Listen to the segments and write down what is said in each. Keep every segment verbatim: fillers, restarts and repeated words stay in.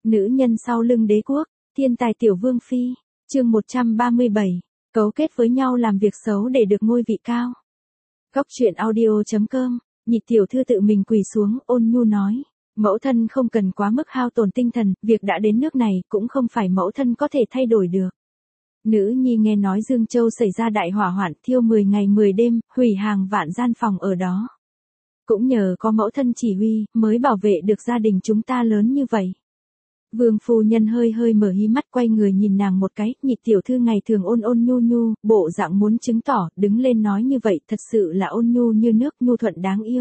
Nữ nhân sau lưng đế quốc, thiên tài tiểu vương phi, chương một trăm ba mươi bảy, cấu kết với nhau làm việc xấu để được ngôi vị cao. Góc truyện audio chấm com, Nhị tiểu thư tự mình quỳ xuống, ôn nhu nói, mẫu thân không cần quá mức hao tổn tinh thần, việc đã đến nước này cũng không phải mẫu thân có thể thay đổi được. Nữ nhi nghe nói Dương Châu xảy ra đại hỏa hoạn, thiêu mười ngày mười đêm, hủy hàng vạn gian phòng ở đó. Cũng nhờ có mẫu thân chỉ huy, mới bảo vệ được gia đình chúng ta lớn như vậy. Vương phu nhân hơi hơi mở hí mắt, quay người nhìn nàng một cái, Nhị tiểu thư ngày thường ôn ôn nhu nhu, bộ dạng muốn chứng tỏ, đứng lên nói như vậy, thật sự là ôn nhu như nước, nhu thuận đáng yêu.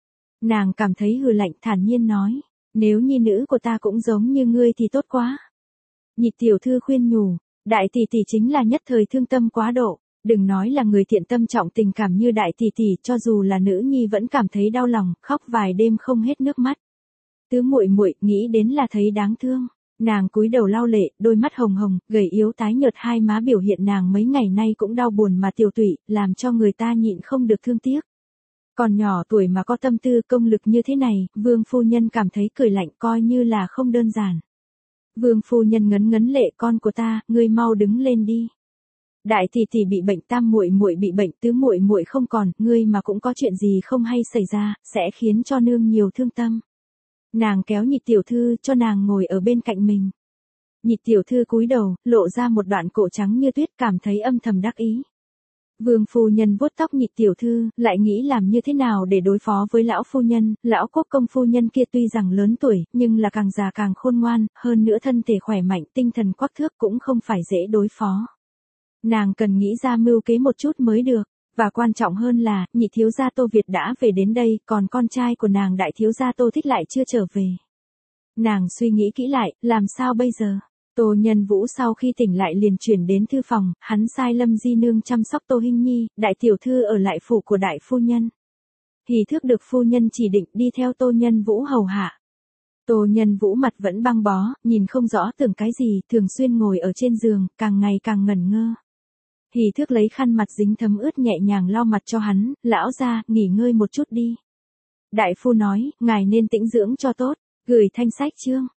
Nàng cảm thấy hừ lạnh, thản nhiên nói, nếu nhi nữ của ta cũng giống như ngươi thì tốt quá. Nhị tiểu thư khuyên nhủ, đại tỷ tỷ chính là nhất thời thương tâm quá độ, đừng nói là người thiện tâm trọng tình cảm như đại tỷ tỷ, cho dù là nữ nhi vẫn cảm thấy đau lòng, khóc vài đêm không hết nước mắt. Tứ muội muội nghĩ đến là thấy đáng thương, nàng cúi đầu lau lệ, đôi mắt hồng hồng, gầy yếu tái nhợt, hai má biểu hiện nàng mấy ngày nay cũng đau buồn mà tiêu tụy, làm cho người ta nhịn không được thương tiếc. Còn nhỏ tuổi mà có tâm tư công lực như thế này, vương phu nhân cảm thấy cười lạnh, coi như là không đơn giản. Vương phu nhân ngấn ngấn lệ, con của ta, ngươi mau đứng lên đi. Đại tỷ tỷ bị bệnh, tam muội muội bị bệnh, tứ muội muội không còn, ngươi mà cũng có chuyện gì không hay xảy ra, sẽ khiến cho nương nhiều thương tâm. Nàng kéo Nhị tiểu thư cho nàng ngồi ở bên cạnh mình. Nhị tiểu thư cúi đầu, lộ ra một đoạn cổ trắng như tuyết, cảm thấy âm thầm đắc ý. Vương phu nhân vuốt tóc Nhị tiểu thư, lại nghĩ làm như thế nào để đối phó với lão phu nhân, lão quốc công phu nhân kia tuy rằng lớn tuổi, nhưng là càng già càng khôn ngoan, hơn nữa thân thể khỏe mạnh, tinh thần quắc thước, cũng không phải dễ đối phó. Nàng cần nghĩ ra mưu kế một chút mới được, và quan trọng hơn là, nhị thiếu gia Tô Việt đã về đến đây, còn con trai của nàng đại thiếu gia Tô Thích lại chưa trở về. Nàng suy nghĩ kỹ lại, làm sao bây giờ? Tô Nhân Vũ sau khi tỉnh lại liền chuyển đến thư phòng, hắn sai Lâm Di Nương chăm sóc Tô Hinh Nhi, đại tiểu thư ở lại phủ của đại phu nhân. Hỷ Thước được phu nhân chỉ định đi theo Tô Nhân Vũ hầu hạ. Tô Nhân Vũ mặt vẫn băng bó, nhìn không rõ tưởng cái gì, thường xuyên ngồi ở trên giường, càng ngày càng ngẩn ngơ. Hỷ Thước lấy khăn mặt dính thấm ướt nhẹ nhàng lau mặt cho hắn, lão gia, nghỉ ngơi một chút đi. Đại phu nói, ngài nên tĩnh dưỡng cho tốt, gửi thanh sách chương.